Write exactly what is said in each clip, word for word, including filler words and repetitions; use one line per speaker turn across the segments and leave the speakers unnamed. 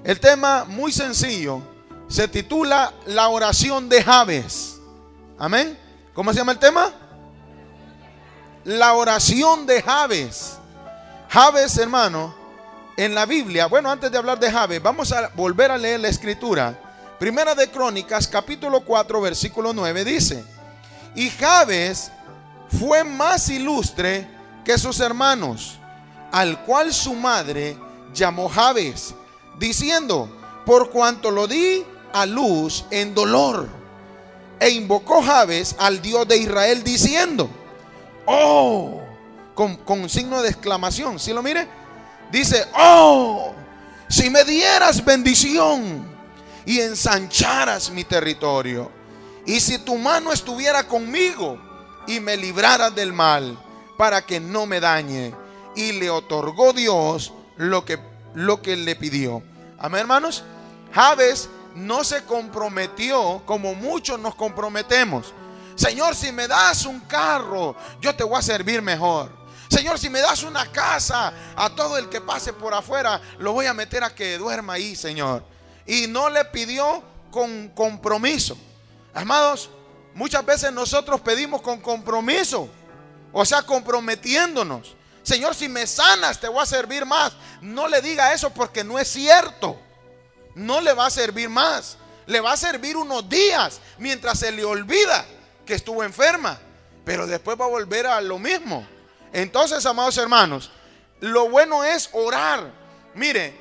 El tema muy sencillo, se titula La oración de Jabes. Amén. ¿Cómo se llama el tema? La oración de Jabes. Jabes, hermano, en la Biblia, bueno, antes de hablar de Jabes, vamos a volver a leer la escritura. Primera de Crónicas, capítulo cuatro, versículo nueve, dice: y Jabes fue más ilustre que sus hermanos, al cual su madre llamó Jabes, diciendo: por cuanto lo di a luz en dolor. E invocó Jabes al Dios de Israel, diciendo: oh, con, con signo de exclamación, ¿sí lo mire? Dice: oh, si me dieras bendición y ensancharas mi territorio, y si tu mano estuviera conmigo y me libraras del mal, para que no me dañe. Y le otorgó Dios lo que, lo que le pidió. Amén, hermanos. Jabes no se comprometió como muchos nos comprometemos. Señor, si me das un carro, yo te voy a servir mejor. Señor, si me das una casa, a todo el que pase por afuera lo voy a meter a que duerma ahí, Señor. Y no le pidió con compromiso. Amados, muchas veces nosotros pedimos con compromiso, o sea, comprometiéndonos. Señor, si me sanas te voy a servir más. No le diga eso, porque no es cierto. No le va a servir más. Le va a servir unos días mientras se le olvida que estuvo enferma, pero después va a volver a lo mismo. Entonces, amados hermanos, lo bueno es orar. Mire,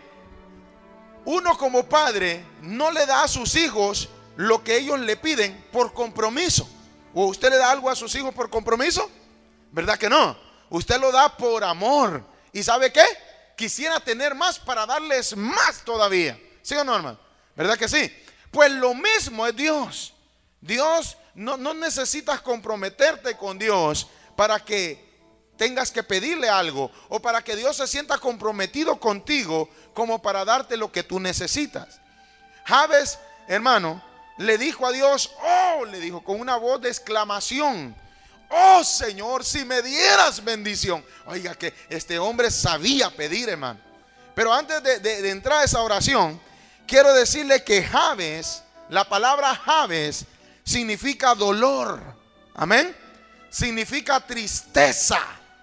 uno como padre no le da a sus hijos lo que ellos le piden por compromiso. ¿O usted le da algo a sus hijos por compromiso? ¿Verdad que no? Usted lo da por amor. ¿Y sabe qué? Quisiera tener más para darles más todavía. ¿Sí o no, hermano? ¿Verdad que sí? Pues lo mismo es Dios. Dios, no, no necesitas comprometerte con Dios para que tengas que pedirle algo, o para que Dios se sienta comprometido contigo como para darte lo que tú necesitas. Jabes, hermano, le dijo a Dios, oh, le dijo con una voz de exclamación: oh, Señor, si me dieras bendición. Oiga, que este hombre sabía pedir, hermano. Pero antes de, de, de entrar a esa oración, quiero decirle que Jabes, la palabra Jabes significa dolor. Amén. Significa tristeza,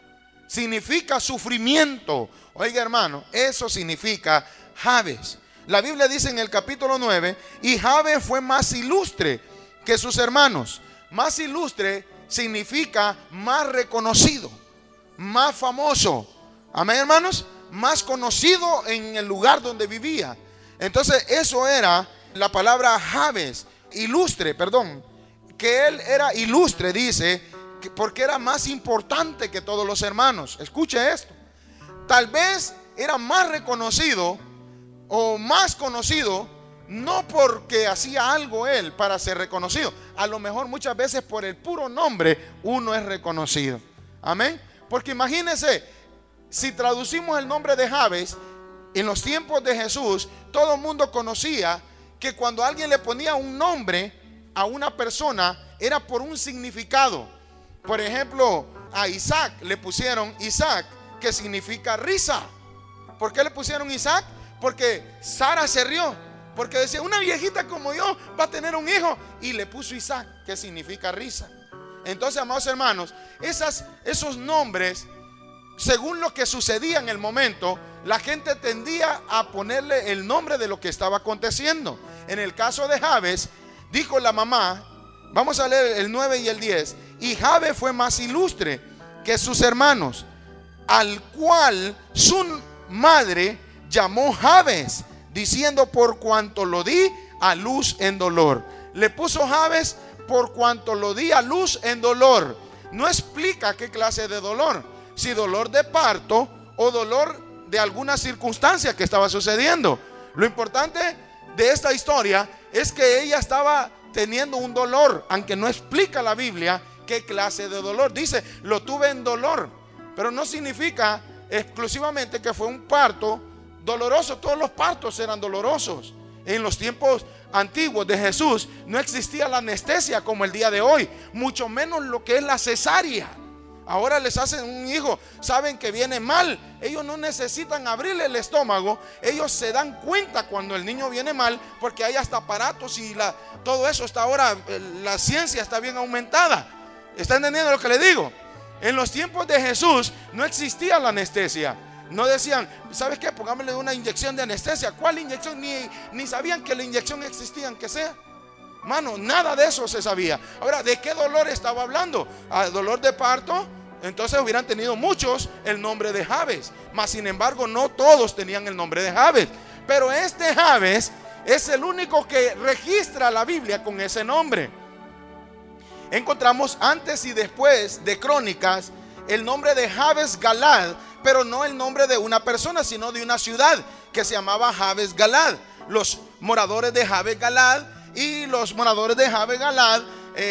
significa sufrimiento. Oiga, hermano, eso significa Jabes. La Biblia dice en el capítulo nueve: y Jabes fue más ilustre que sus hermanos. Más ilustre significa más reconocido, más famoso. Amén, hermanos. Más conocido en el lugar donde vivía. Entonces eso era la palabra Jabes, ilustre, perdón. Que él era ilustre, dice, porque era más importante que todos los hermanos. Escuche esto. Tal vez era más reconocido o más conocido, no porque hacía algo él para ser reconocido. A lo mejor muchas veces por el puro nombre uno es reconocido. Amén. Porque imagínense, si traducimos el nombre de Jabes, en los tiempos de Jesús, todo el mundo conocía que cuando alguien le ponía un nombre a una persona, era por un significado. Por ejemplo, a Isaac le pusieron Isaac, que significa risa. ¿Por qué le pusieron Isaac? Porque Sara se rió, porque decía, una viejita como yo va a tener un hijo, y le puso Isaac, que significa risa. Entonces, amados hermanos, esas, esos nombres, según lo que sucedía en el momento, la gente tendía a ponerle el nombre de lo que estaba aconteciendo. En el caso de Jabes, dijo la mamá, vamos a leer el nueve y el diez: y Jabes fue más ilustre que sus hermanos, al cual su madre llamó Jabes, diciendo: por cuanto lo di a luz en dolor. Le puso Jabes por cuanto lo di a luz en dolor. No explica qué clase de dolor, si dolor de parto o dolor de alguna circunstancia que estaba sucediendo. Lo importante de esta historia es que ella estaba teniendo un dolor, aunque no explica la Biblia qué clase de dolor. Dice, lo tuve en dolor, pero no significa exclusivamente que fue un parto doloroso. Todos los partos eran dolorosos. En los tiempos antiguos de Jesús no existía la anestesia como el día de hoy, mucho menos lo que es la cesárea. Ahora les hacen un hijo, saben que viene mal, ellos no necesitan abrirle el estómago, ellos se dan cuenta cuando el niño viene mal, porque hay hasta aparatos y la, todo eso está ahora, la ciencia está bien aumentada. ¿Está entendiendo lo que le digo? En los tiempos de Jesús no existía la anestesia. No decían, ¿sabes qué? Pongámosle una inyección de anestesia. ¿Cuál inyección? Ni, ni sabían que la inyección existía, aunque sea. Mano, nada de eso se sabía. Ahora, ¿de qué dolor estaba hablando? ¿A dolor de parto? Entonces hubieran tenido muchos el nombre de Jabes. Mas sin embargo, no todos tenían el nombre de Jabes. Pero este Jabes es el único que registra la Biblia con ese nombre. Encontramos antes y después de Crónicas el nombre de Jabes Galad, pero no el nombre de una persona, sino de una ciudad que se llamaba Jabes Galad. Los moradores de Jabes Galad y los moradores de Jabes Galad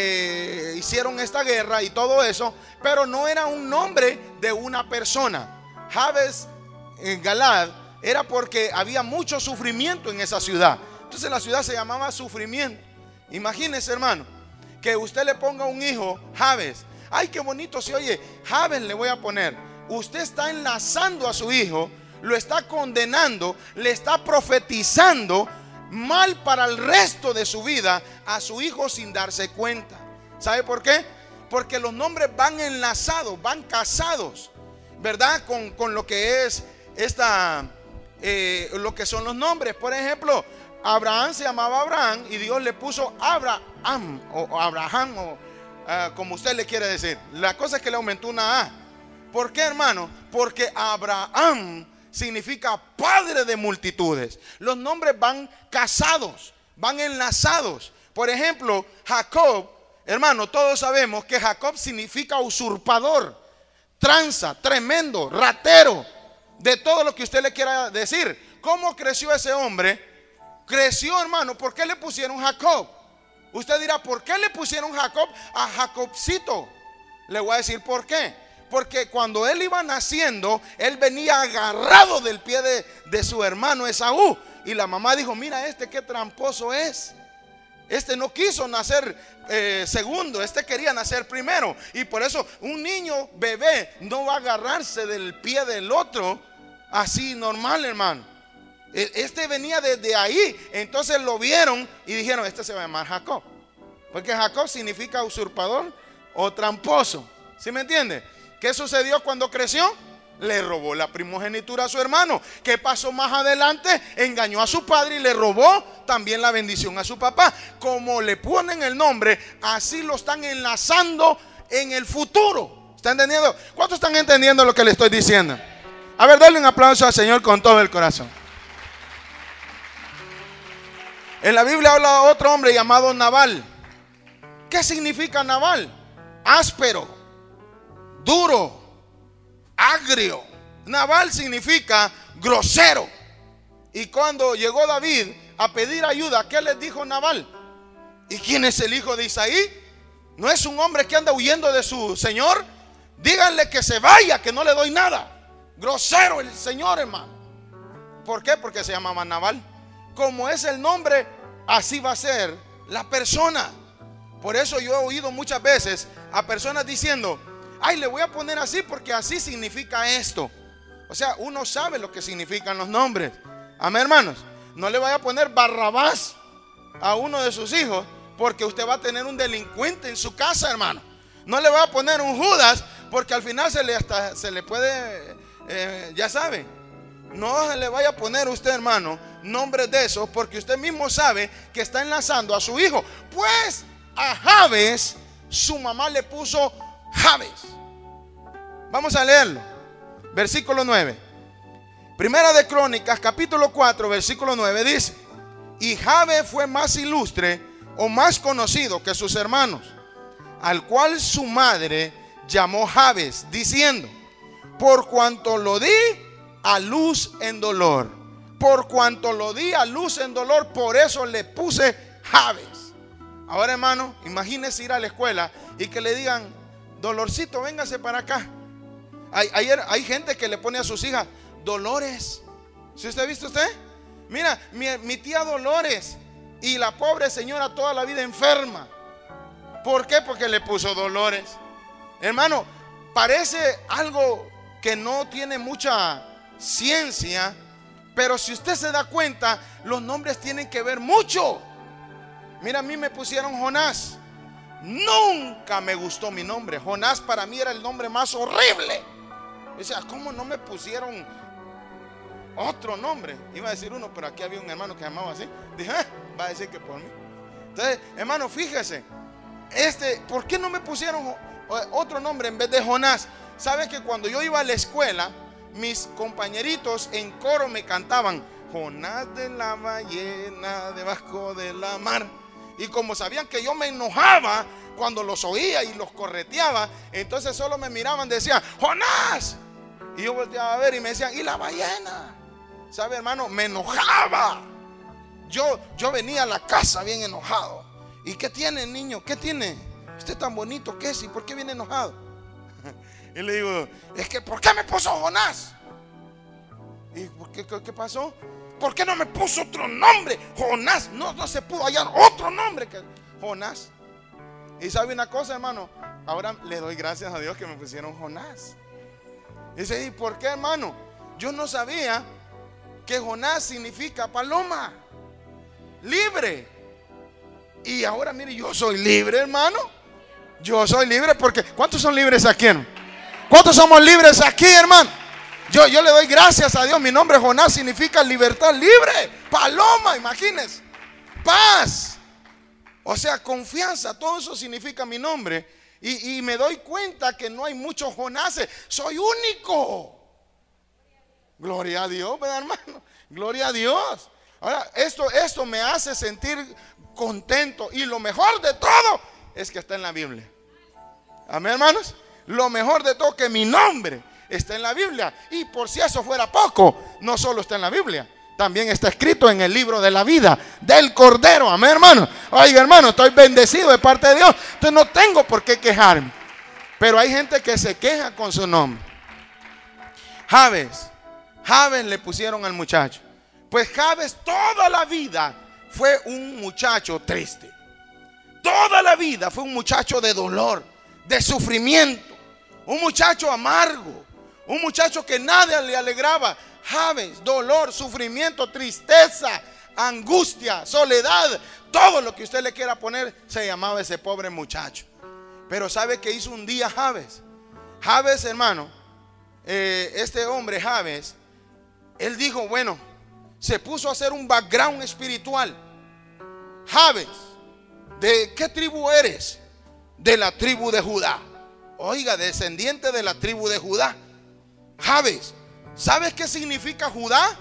eh, hicieron esta guerra y todo eso, pero no era un nombre de una persona. Jabes Galad era porque había mucho sufrimiento en esa ciudad. Entonces la ciudad se llamaba Sufrimiento. Imagínese, hermano, que usted le ponga a un hijo Jabes. Ay, qué bonito se oye. Jabes le voy a poner. Usted está enlazando a su hijo, lo está condenando, le está profetizando mal para el resto de su vida a su hijo sin darse cuenta. ¿Sabe por qué? Porque los nombres van enlazados, van casados, ¿verdad? Con, con lo que es esta, eh, lo que son los nombres. Por ejemplo, Abraham se llamaba Abraham y Dios le puso Abraham o, o Abraham o uh, como usted le quiere decir. La cosa es que le aumentó una A. ¿Por qué, hermano? Porque Abraham significa padre de multitudes. Los nombres van casados, van enlazados. Por ejemplo, Jacob, hermano, todos sabemos que Jacob significa usurpador, tranza, tremendo, ratero, de todo lo que usted le quiera decir. ¿Cómo creció ese hombre? Creció, hermano, ¿por qué le pusieron Jacob? Usted dirá, ¿por qué le pusieron Jacob a Jacobcito? Le voy a decir por qué. Porque cuando él iba naciendo, él venía agarrado del pie de, de su hermano Esaú. Y la mamá dijo, mira este qué tramposo es. Este no quiso nacer eh, segundo, este quería nacer primero. Y por eso un niño bebé no va a agarrarse del pie del otro así normal, hermano. Este venía desde ahí. Entonces lo vieron y dijeron, este se va a llamar Jacob. Porque Jacob significa usurpador o tramposo. ¿Sí me entiende? ¿Qué sucedió cuando creció? Le robó la primogenitura a su hermano. ¿Qué pasó más adelante? Engañó a su padre y le robó también la bendición a su papá. Como le ponen el nombre, así lo están enlazando en el futuro. ¿Están entendiendo? ¿Cuántos están entendiendo lo que le estoy diciendo? A ver, dale un aplauso al Señor con todo el corazón. En la Biblia habla otro hombre llamado Nabal. ¿Qué significa Nabal? Áspero, duro, agrio. Nabal significa grosero. Y cuando llegó David a pedir ayuda, ¿qué les dijo Nabal? ¿Y quién es el hijo de Isaí? ¿No es un hombre que anda huyendo de su señor? Díganle que se vaya, que no le doy nada. Grosero el señor, hermano. ¿Por qué? Porque se llamaba Nabal. Como es el nombre, así va a ser la persona. Por eso yo he oído muchas veces a personas diciendo, ay, le voy a poner así porque así significa esto. O sea, uno sabe lo que significan los nombres. Amén, hermanos. No le vaya a poner Barrabás a uno de sus hijos, porque usted va a tener un delincuente en su casa, hermano. No le va a poner un Judas, porque al final se le, hasta, se le puede, eh, ya sabe. No le vaya a poner usted, hermano, nombres de esos, porque usted mismo sabe que está enlazando a su hijo. Pues a Jabes su mamá le puso Jabes. Vamos a leerlo. Versículo nueve. Primera de Crónicas, capítulo cuatro, versículo nueve dice: y Jabes fue más ilustre o más conocido que sus hermanos, al cual su madre llamó Jabes, diciendo: por cuanto lo di a luz en dolor. Por cuanto lo di a luz en dolor, por eso le puse Jabes. Ahora, hermano, imagínese ir a la escuela y que le digan: Dolorcito, véngase para acá. Hay, hay, hay gente que le pone a sus hijas Dolores. ¿Sí usted ha visto usted? Mira, mi, mi tía Dolores. Y la pobre señora toda la vida enferma. ¿Por qué? Porque le puso Dolores. Hermano, parece algo que no tiene mucha ciencia, pero si usted se da cuenta, los nombres tienen que ver mucho. Mira, a mí me pusieron Jonás. Nunca me gustó mi nombre. Jonás para mí era el nombre más horrible. O sea, ¿cómo no me pusieron otro nombre? Iba a decir uno, pero aquí había un hermano que se llamaba así. Dije, ah, va a decir que por mí. Entonces, hermano, fíjese, este, ¿por qué no me pusieron otro nombre en vez de Jonás? ¿Sabes que cuando yo iba a la escuela, mis compañeritos en coro me cantaban Jonás de la ballena debajo de la mar? Y como sabían que yo me enojaba cuando los oía y los correteaba, entonces solo me miraban y decían Jonás. Y yo volteaba a ver y me decían, ¿y la ballena? ¿Sabe, hermano? Me enojaba. Yo, yo venía a la casa bien enojado. ¿Y qué tiene, niño? ¿Qué tiene? Usted tan bonito, ¿qué es? ¿Y por qué viene enojado? Y le digo, es que ¿por qué me puso Jonás? ¿Y por qué, qué, qué pasó? ¿Por qué no me puso otro nombre? Jonás. No, no se pudo hallar otro nombre que Jonás. Y sabe una cosa, hermano, ahora le doy gracias a Dios que me pusieron Jonás. Dice, ¿y por qué, hermano? Yo no sabía que Jonás significa paloma, libre. Y ahora mire, yo soy libre, hermano. Yo soy libre porque ¿cuántos son libres aquí, hermano? ¿Cuántos somos libres aquí, hermano? Yo, yo le doy gracias a Dios. Mi nombre Jonás significa libertad, libre, paloma, imagínense, paz, o sea, confianza. Todo eso significa mi nombre. Y, y me doy cuenta que no hay muchos Jonases. Soy único. Gloria a Dios, ¿verdad, hermano? Gloria a Dios. Ahora, esto, esto me hace sentir contento. Y lo mejor de todo es que está en la Biblia. Amén, hermanos. Lo mejor de todo que mi nombre está en la Biblia. Y por si eso fuera poco, no solo está en la Biblia, también está escrito en el libro de la vida del Cordero. Amén, hermano. Oiga, hermano, estoy bendecido de parte de Dios. Entonces no tengo por qué quejarme. Pero hay gente que se queja con su nombre. Jabes. Jabes le pusieron al muchacho. Pues Jabes toda la vida fue un muchacho triste. Toda la vida fue un muchacho de dolor, de sufrimiento. Un muchacho amargo. Un muchacho que nada le alegraba. Jabes, dolor, sufrimiento, tristeza, angustia, soledad, todo lo que usted le quiera poner, se llamaba ese pobre muchacho. Pero ¿sabe qué hizo un día Jabes? Jabes, hermano, eh, este hombre Jabes, él dijo, bueno, se puso a hacer un background espiritual. Jabes, ¿de qué tribu eres? De la tribu de Judá. Oiga, descendiente de la tribu de Judá. Jabes, ¿sabes qué significa Judá?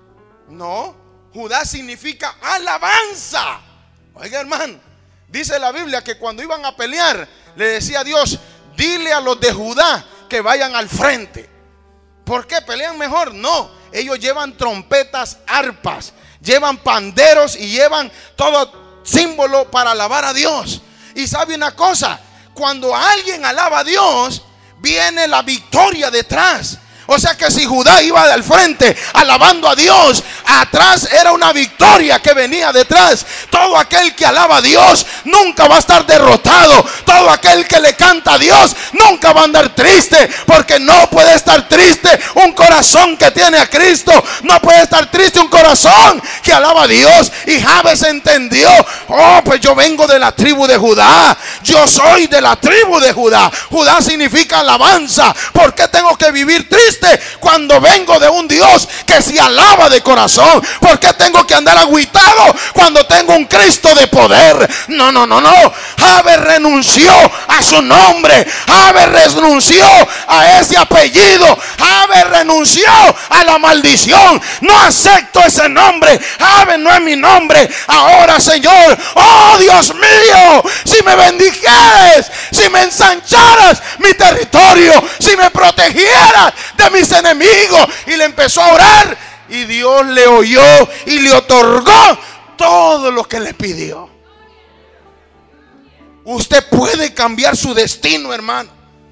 No, Judá significa alabanza. Oiga, hermano, dice la Biblia que cuando iban a pelear, le decía a Dios, dile a los de Judá que vayan al frente. ¿Por qué? ¿Pelean mejor? No, ellos llevan trompetas, arpas, llevan panderos y llevan todo símbolo para alabar a Dios. Y sabe una cosa, cuando alguien alaba a Dios, viene la victoria detrás. O sea que si Judá iba al frente alabando a Dios, atrás era una victoria que venía detrás. Todo aquel que alaba a Dios nunca va a estar derrotado. Todo aquel que le canta a Dios nunca va a andar triste, porque no puede estar triste un corazón que tiene a Cristo. No puede estar triste un corazón que alaba a Dios. Y Jabes entendió, oh, pues yo vengo de la tribu de Judá. Yo soy de la tribu de Judá. Judá significa alabanza. ¿Por qué tengo que vivir triste cuando vengo de un Dios que se alaba de corazón? ¿Por qué tengo que andar agüitado cuando tengo un Cristo de poder? No, no, no, no. Jabes renunció a su nombre. Jabes renunció a ese apellido. Jabes renunció a la maldición. No acepto ese nombre. Jabes no es mi nombre. Ahora, Señor, oh Dios mío, si me bendijeras, si me ensancharas mi territorio, si me protegieras de mis enemigos. Y le empezó a orar, y Dios le oyó y le otorgó todo lo que le pidió. Usted puede cambiar su destino, hermano.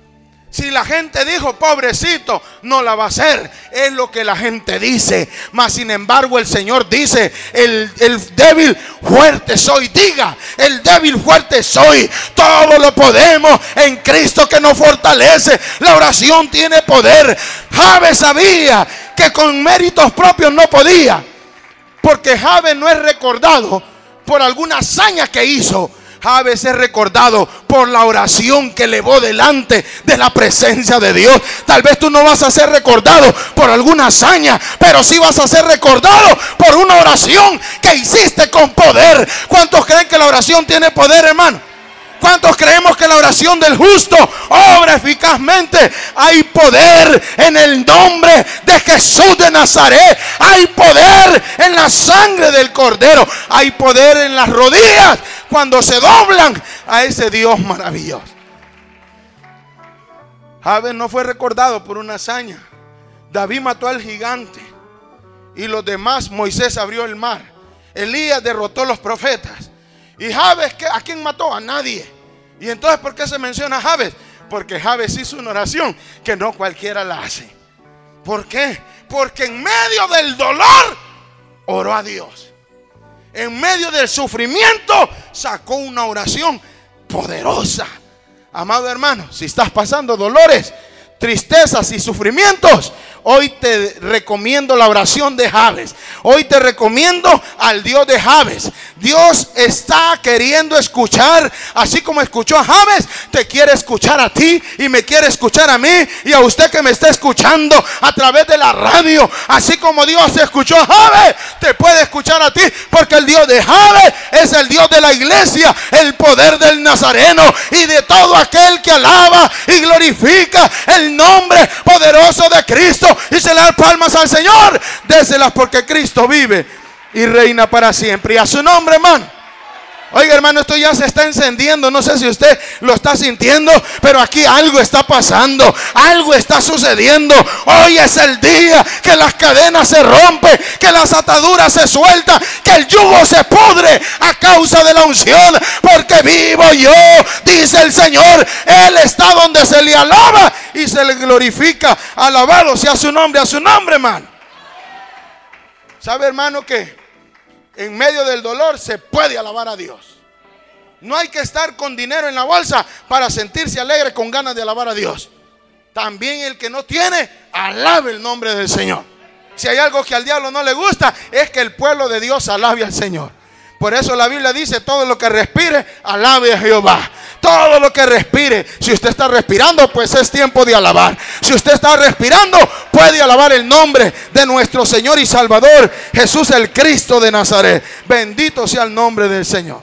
Si la gente dijo, pobrecito, no la va a hacer. Es lo que la gente dice. Mas sin embargo el Señor dice, el, el débil fuerte soy. Diga, el débil fuerte soy. Todo lo podemos en Cristo que nos fortalece. La oración tiene poder. Jabes sabía que con méritos propios no podía, porque Jabes no es recordado por alguna hazaña que hizo. Jabes es recordado por la oración que elevó delante de la presencia de Dios. Tal vez tú no vas a ser recordado por alguna hazaña, pero sí vas a ser recordado por una oración que hiciste con poder. ¿Cuántos creen que la oración tiene poder, hermano? ¿Cuántos creemos que la oración del justo obra eficazmente? Hay poder en el nombre de Jesús de Nazaret. Hay poder en la sangre del Cordero. Hay poder en las rodillas cuando se doblan a ese Dios maravilloso. Jabes no fue recordado por una hazaña. David mató al gigante y los demás, Moisés abrió el mar. Elías derrotó a los profetas. ¿Y Jabes a quién mató? A nadie. ¿Y entonces por qué se menciona a Jabes? Porque Jabes hizo una oración que no cualquiera la hace. ¿Por qué? Porque en medio del dolor oró a Dios. En medio del sufrimiento sacó una oración poderosa. Amado hermano, si estás pasando dolores, tristezas y sufrimientos, hoy te recomiendo la oración de Jabes. Hoy te recomiendo al Dios de Jabes. Dios está queriendo escuchar, así como escuchó a Jabes, te quiere escuchar a ti y me quiere escuchar a mí y a usted que me está escuchando a través de la radio. Así como Dios escuchó a Jabes, te puede escuchar a ti, porque el Dios de Jabes es el Dios de la iglesia, el poder del Nazareno y de todo aquel que alaba y glorifica el nombre poderoso de Cristo. Y se le da palmas al Señor. Déselas porque Cristo vive y reina para siempre. Y a su nombre, hermano. Oiga, hermano, esto ya se está encendiendo. No sé si usted lo está sintiendo, pero aquí algo está pasando. Algo está sucediendo. Hoy es el día que las cadenas se rompen, que las ataduras se sueltan, que el yugo se pudre a causa de la unción. Porque vivo yo, dice el Señor. Él está donde se le alaba y se le glorifica. Alabado sea su nombre, a su nombre, hermano. ¿Sabe, hermano, que en medio del dolor se puede alabar a Dios? No hay que estar con dinero en la bolsa para sentirse alegre con ganas de alabar a Dios. También el que no tiene, alabe el nombre del Señor. Si hay algo que al diablo no le gusta, es que el pueblo de Dios alabe al Señor. Por eso la Biblia dice, todo lo que respire, alabe a Jehová. Todo lo que respire. Si usted está respirando, pues es tiempo de alabar. Si usted está respirando, puede alabar el nombre de nuestro Señor y Salvador, Jesús el Cristo de Nazaret. Bendito sea el nombre del Señor.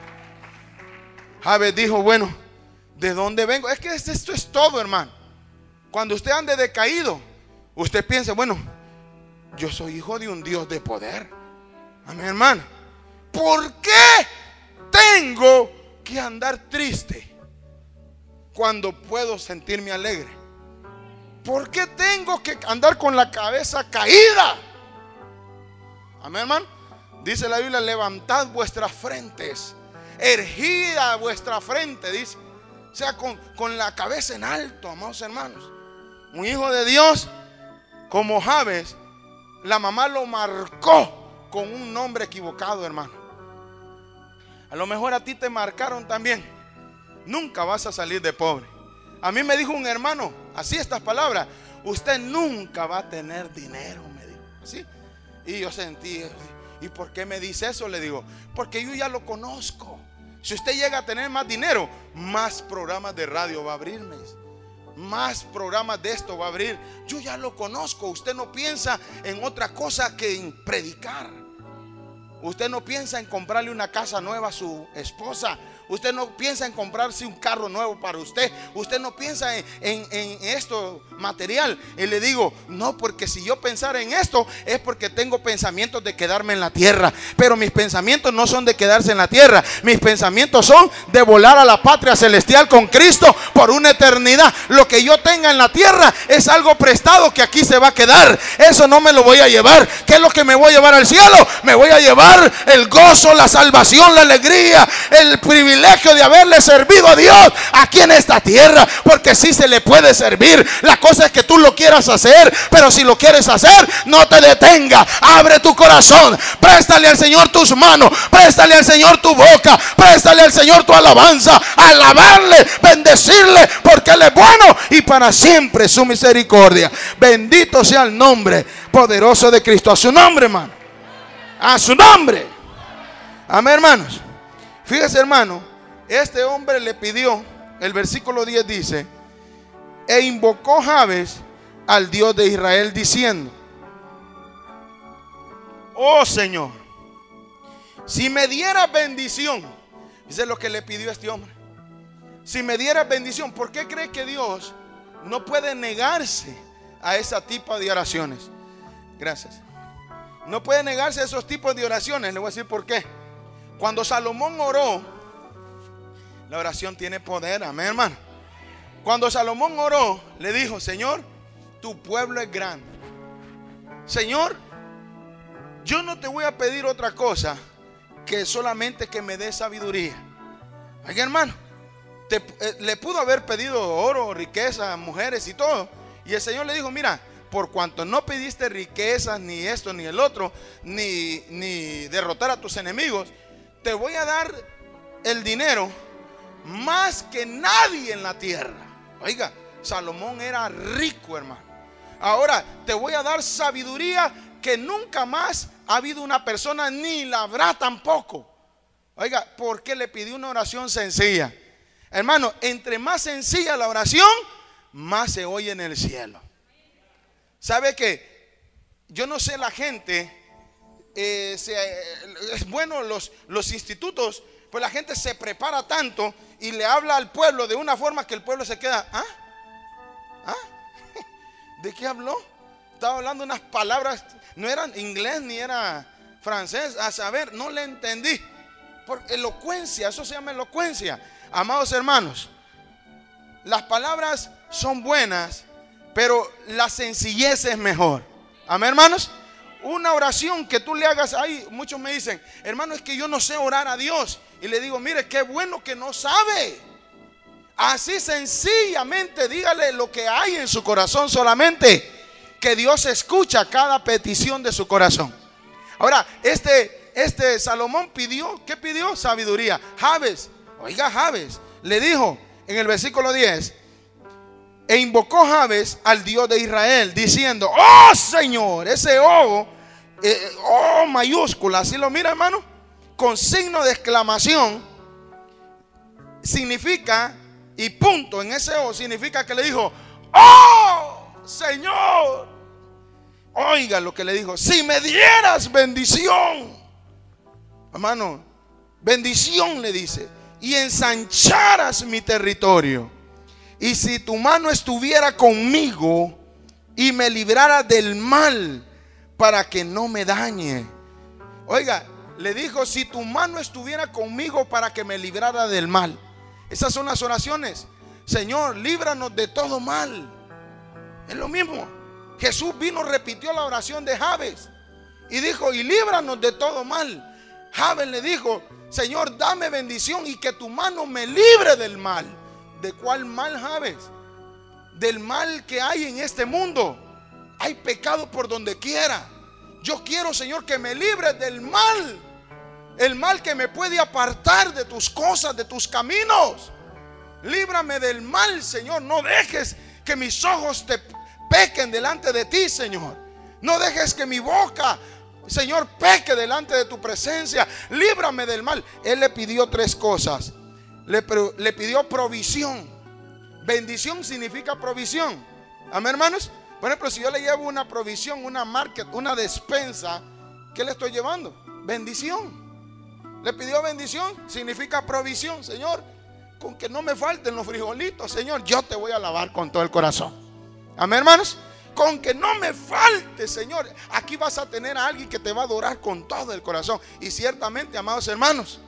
Jabes dijo, bueno, ¿de dónde vengo? Es que esto es todo, hermano. Cuando usted ande decaído, usted piensa, bueno, yo soy hijo de un Dios de poder. Amén, hermano. ¿Por qué tengo que andar triste cuando puedo sentirme alegre? ¿Por qué tengo que andar con la cabeza caída? Amén, hermano. Dice la Biblia, levantad vuestras frentes, ergida vuestra frente, dice. O sea, con, con la cabeza en alto, amados hermanos. Un hijo de Dios como Jabes, la mamá lo marcó con un nombre equivocado, hermano. A lo mejor a ti te marcaron también. Nunca vas a salir de pobre. A mí me dijo un hermano, así estas palabras: usted nunca va a tener dinero, me dijo. Así. Y yo sentí, ¿y por qué me dice eso? Le digo, porque yo ya lo conozco. Si usted llega a tener más dinero, más programas de radio va a abrirme, más programas de esto va a abrir. Yo ya lo conozco. Usted no piensa en otra cosa que en predicar. Usted no piensa en comprarle una casa nueva a su esposa. Usted no piensa en comprarse un carro nuevo para usted. Usted no piensa en, en, en esto material. Y le digo, no, porque si yo pensara en esto, es porque tengo pensamientos de quedarme en la tierra. Pero mis pensamientos no son de quedarse en la tierra. Mis pensamientos son de volar a la patria celestial con Cristo por una eternidad. Lo que yo tenga en la tierra es algo prestado que aquí se va a quedar. Eso no me lo voy a llevar. ¿Qué es lo que me voy a llevar al cielo? Me voy a llevar el gozo, la salvación, la alegría, el privilegio, privilegio de haberle servido a Dios aquí en esta tierra, porque sí se le puede servir. La cosa es que tú lo quieras hacer, pero si lo quieres hacer, no te detenga. Abre tu corazón, préstale al Señor tus manos, préstale al Señor tu boca, préstale al Señor tu alabanza, alabarle, bendecirle, porque Él es bueno y para siempre su misericordia. Bendito sea el nombre poderoso de Cristo. A su nombre, hermano, a su nombre. Amén, hermanos. Fíjese, hermano, este hombre le pidió, el versículo diez dice: e invocó Jabes al Dios de Israel diciendo: oh Señor, si me dieras bendición. Dice lo que le pidió este hombre: si me dieras bendición. ¿Por qué cree que Dios no puede negarse a ese tipo de oraciones? Gracias. No puede negarse a esos tipos de oraciones. Le voy a decir por qué. Cuando Salomón oró, la oración tiene poder, amén, hermano. Cuando Salomón oró, le dijo: Señor, tu pueblo es grande. Señor, yo no te voy a pedir otra cosa que solamente que me dé sabiduría. Oiga, hermano, te, eh, le pudo haber pedido oro, riqueza, mujeres y todo. Y el Señor le dijo: mira, por cuanto no pediste riquezas, ni esto, ni el otro, ni, ni derrotar a tus enemigos, te voy a dar el dinero más que nadie en la tierra. Oiga, Salomón era rico, hermano. Ahora te voy a dar sabiduría que nunca más ha habido una persona, ni la habrá tampoco. Oiga, porque le pidió una oración sencilla. Hermano, entre más sencilla la oración, más se oye en el cielo. ¿Sabe qué? Yo no sé, la gente eh, se, eh, es bueno los, los institutos, pues la gente se prepara tanto y le habla al pueblo de una forma que el pueblo se queda: ¿ah? ¿Ah? ¿De qué habló? Estaba hablando unas palabras, no eran inglés ni era francés, a saber, no le entendí. Por elocuencia, eso se llama elocuencia. Amados hermanos, las palabras son buenas, pero la sencillez es mejor. Amén, hermanos. Una oración que tú le hagas ahí, muchos me dicen: hermano, es que yo no sé orar a Dios. Y le digo: mire, qué bueno que no sabe. Así sencillamente dígale lo que hay en su corazón solamente, que Dios escucha cada petición de su corazón. Ahora, este, este Salomón pidió, ¿qué pidió? Sabiduría. Jabes, oiga, Jabes le dijo en el versículo diez: e invocó Jabes al Dios de Israel diciendo: oh Señor. Ese oh, eh, oh mayúscula, así lo mira, hermano, con signo de exclamación, significa, y punto en ese oh, significa que le dijo: oh Señor. Oiga lo que le dijo: si me dieras bendición, hermano, bendición le dice, y ensancharas mi territorio, y si tu mano estuviera conmigo y me librara del mal para que no me dañe. Oiga, le dijo: si tu mano estuviera conmigo para que me librara del mal. Esas son las oraciones. Señor, líbranos de todo mal. Es lo mismo. Jesús vino, repitió la oración de Jabes y dijo: y líbranos de todo mal. Jabes le dijo: Señor, dame bendición y que tu mano me libre del mal. ¿De cuál mal, Jabes? Del mal que hay en este mundo. Hay pecado por donde quiera. Yo quiero, Señor, que me libres del mal. El mal que me puede apartar de tus cosas, de tus caminos. Líbrame del mal, Señor. No dejes que mis ojos te pequen delante de ti, Señor. No dejes que mi boca, Señor, peque delante de tu presencia. Líbrame del mal. Él le pidió tres cosas. Le, le pidió provisión. Bendición significa provisión. Amén, hermanos. Por ejemplo, si yo le llevo una provisión, una market, una despensa, ¿qué le estoy llevando? Bendición. Le pidió bendición, significa provisión. Señor, con que no me falten los frijolitos, Señor, yo te voy a alabar con todo el corazón. Amén, hermanos. Con que no me falte, Señor. Aquí vas a tener a alguien que te va a adorar con todo el corazón. Y ciertamente, amados hermanos,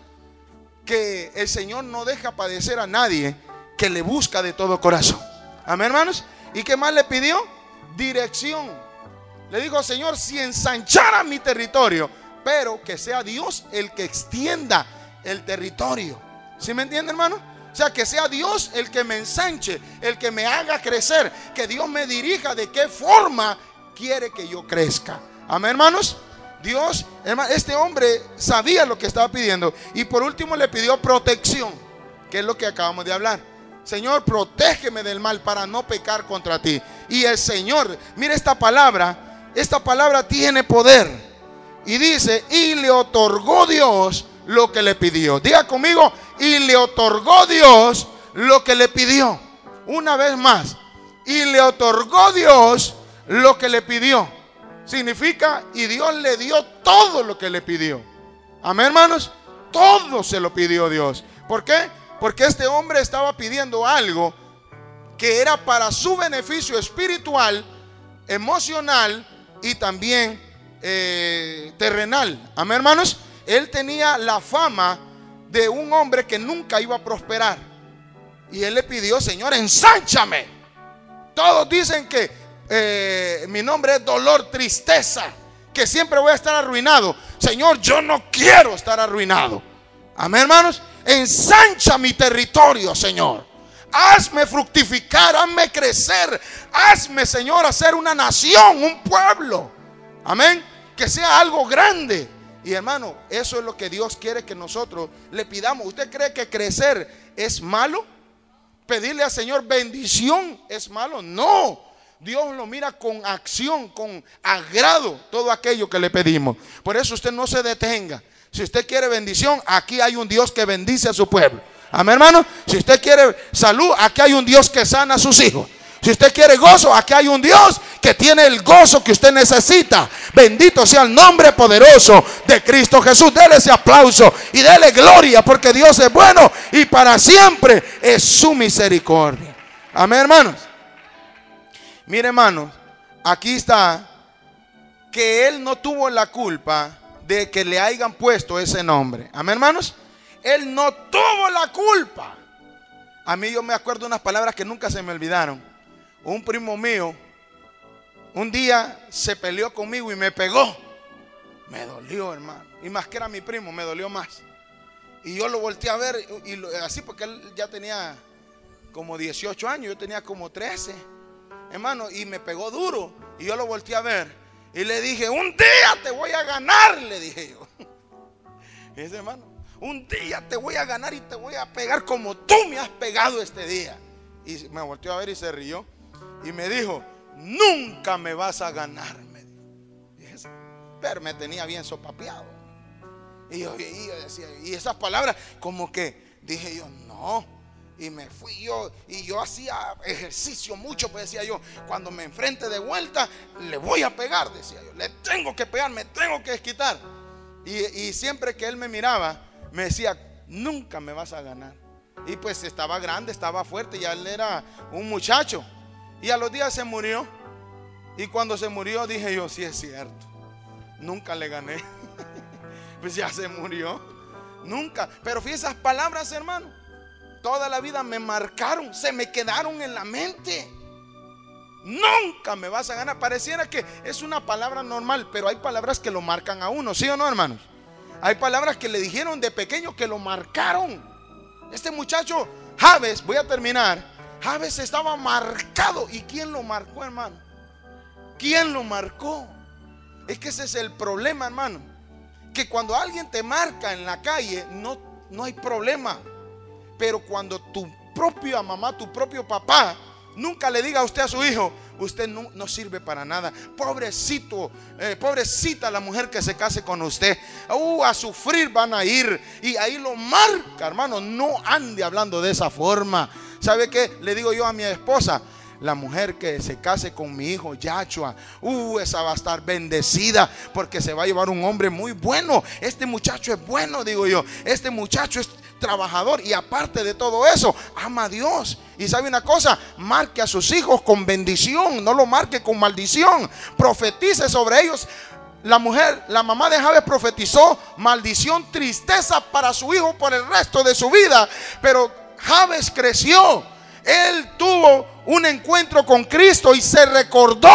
que el Señor no deja padecer a nadie que le busca de todo corazón. Amén, hermanos. ¿Y qué más le pidió? Dirección. Le dijo: Señor, si ensanchara mi territorio, pero que sea Dios el que extienda el territorio. ¿Sí me entiende, hermano? O sea, que sea Dios el que me ensanche, el que me haga crecer, que Dios me dirija de qué forma quiere que yo crezca. Amén, hermanos. Dios, hermano, este hombre sabía lo que estaba pidiendo. Y por último le pidió protección, que es lo que acabamos de hablar. Señor, protégeme del mal para no pecar contra ti. Y el Señor, mire esta palabra, esta palabra tiene poder. Y dice, y le otorgó Dios lo que le pidió. Diga conmigo, y le otorgó Dios lo que le pidió. Una vez más, y le otorgó Dios lo que le pidió. Significa, y Dios le dio todo lo que le pidió. Amén, hermanos. Todo se lo pidió Dios. ¿Por qué? Porque este hombre estaba pidiendo algo que era para su beneficio espiritual, emocional y también eh, terrenal. Amén, hermanos. Él tenía la fama de un hombre que nunca iba a prosperar. Y él le pidió, Señor, ensánchame. Todos dicen que Eh, mi nombre es dolor, tristeza, que siempre voy a estar arruinado. Señor, yo no quiero estar arruinado. Amén, hermanos. Ensancha mi territorio, Señor. Hazme fructificar, hazme crecer. Hazme, Señor, hacer una nación, un pueblo. Amén. Que sea algo grande. Y hermano, eso es lo que Dios quiere que nosotros le pidamos. ¿Usted cree que crecer es malo? ¿Pedirle al Señor bendición es malo? No. Dios lo mira con acción, con agrado, todo aquello que le pedimos. Por eso usted no se detenga. Si usted quiere bendición, aquí hay un Dios que bendice a su pueblo. Amén, hermano. Si usted quiere salud, aquí hay un Dios que sana a sus hijos. Si usted quiere gozo, aquí hay un Dios que tiene el gozo que usted necesita. Bendito sea el nombre poderoso de Cristo Jesús. Dele ese aplauso y dele gloria, porque Dios es bueno y para siempre es su misericordia. Amén, hermanos. Mire, hermanos, aquí está que él no tuvo la culpa de que le hayan puesto ese nombre. Amén, hermanos. Él no tuvo la culpa. A mí yo me acuerdo unas palabras que nunca se me olvidaron. Un primo mío un día se peleó conmigo y me pegó. Me dolió, hermano. Y más que era mi primo, me dolió más. Y yo lo volteé a ver y lo, así porque él ya tenía como dieciocho años, yo tenía como trece. Hermano, y me pegó duro. Y yo lo volteé a ver y le dije, un día te voy a ganar, le dije yo. Y ese hermano, un día te voy a ganar y te voy a pegar como tú me has pegado este día. Y me volteó a ver y se rió. Y me dijo, nunca me vas a ganar, me dijo. Pero me tenía bien sopapeado. Y yo, y yo decía, y esas palabras como que dije yo, no. Y me fui yo, y yo hacía ejercicio mucho, pues decía yo, cuando me enfrente de vuelta, le voy a pegar, decía yo, le tengo que pegar, me tengo que desquitar. Y, y siempre que él me miraba, me decía, nunca me vas a ganar. Y pues estaba grande, estaba fuerte, ya él era un muchacho. Y a los días se murió. Y cuando se murió dije yo, sí es cierto, nunca le gané. Pues ya se murió, nunca. Pero fíjense esas palabras, hermano, toda la vida me marcaron, se me quedaron en la mente. Nunca me vas a ganar. Pareciera que es una palabra normal, pero hay palabras que lo marcan a uno, ¿sí o no, hermanos? Hay palabras que le dijeron de pequeño que lo marcaron. Este muchacho Jabes, voy a terminar. Jabes estaba marcado. ¿Y quién lo marcó, hermano? ¿Quién lo marcó? Es que ese es el problema, hermano, que cuando alguien te marca en la calle no, no hay problema. Pero cuando tu propia mamá, tu propio papá nunca le diga a usted a su hijo, usted no, no sirve para nada, pobrecito, eh, pobrecita la mujer que se case con usted, uh, a sufrir van a ir. Y ahí lo marca, hermano. No ande hablando de esa forma. ¿Sabe qué? Le digo yo a mi esposa, la mujer que se case con mi hijo Yachua, uh, esa va a estar bendecida, porque se va a llevar un hombre muy bueno. Este muchacho es bueno, digo yo. Este muchacho es trabajador y aparte de todo eso, ama a Dios. Y sabe una cosa, marque a sus hijos con bendición, no lo marque con maldición. Profetice sobre ellos. La mujer, la mamá de Jabes profetizó maldición, tristeza para su hijo por el resto de su vida. Pero Jabes creció. Él tuvo un encuentro con Cristo y se recordó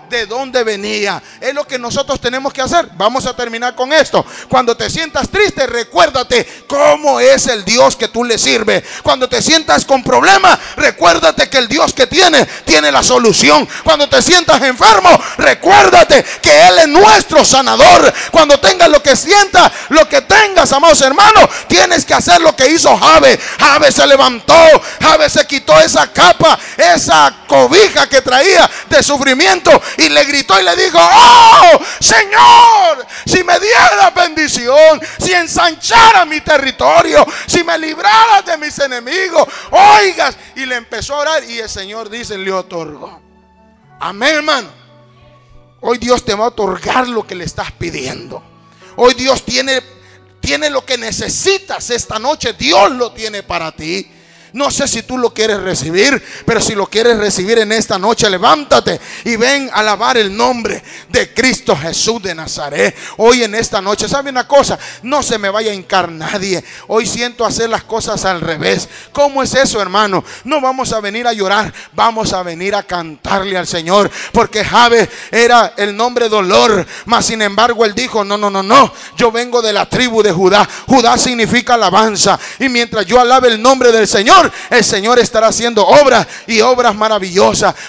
de dónde venía. Es lo que nosotros tenemos que hacer. Vamos a terminar con esto. Cuando te sientas triste, recuérdate cómo es el Dios que tú le sirves. Cuando te sientas con problemas, recuérdate que el Dios que tiene, tiene la solución. Cuando te sientas enfermo, recuérdate que Él es nuestro sanador. Cuando tengas lo que sientas, lo que tengas, amados hermanos, tienes que hacer lo que hizo Jabes. Jabes se levantó, Jabes se quitó esa capa, esa cobija que traía de sufrimiento, y le gritó y le dijo: oh Señor, si me dieras bendición, si ensanchara mi territorio, si me libraras de mis enemigos, oigas. Y le empezó a orar, y el Señor dice, le otorgó. Amén, hermano. Hoy Dios te va a otorgar lo que le estás pidiendo. Hoy Dios tiene, tiene lo que necesitas esta noche. Dios lo tiene para ti. No sé si tú lo quieres recibir, pero si lo quieres recibir en esta noche, levántate y ven a alabar el nombre de Cristo Jesús de Nazaret. Hoy en esta noche, ¿sabe una cosa? No se me vaya a hincar nadie. Hoy siento hacer las cosas al revés. ¿Cómo es eso, hermano? No vamos a venir a llorar, vamos a venir a cantarle al Señor. Porque Jabes era el nombre dolor, mas sin embargo él dijo: no, no, no, no, yo vengo de la tribu de Judá. Judá significa alabanza, y mientras yo alabe el nombre del Señor, el Señor estará haciendo obras y obras maravillosas.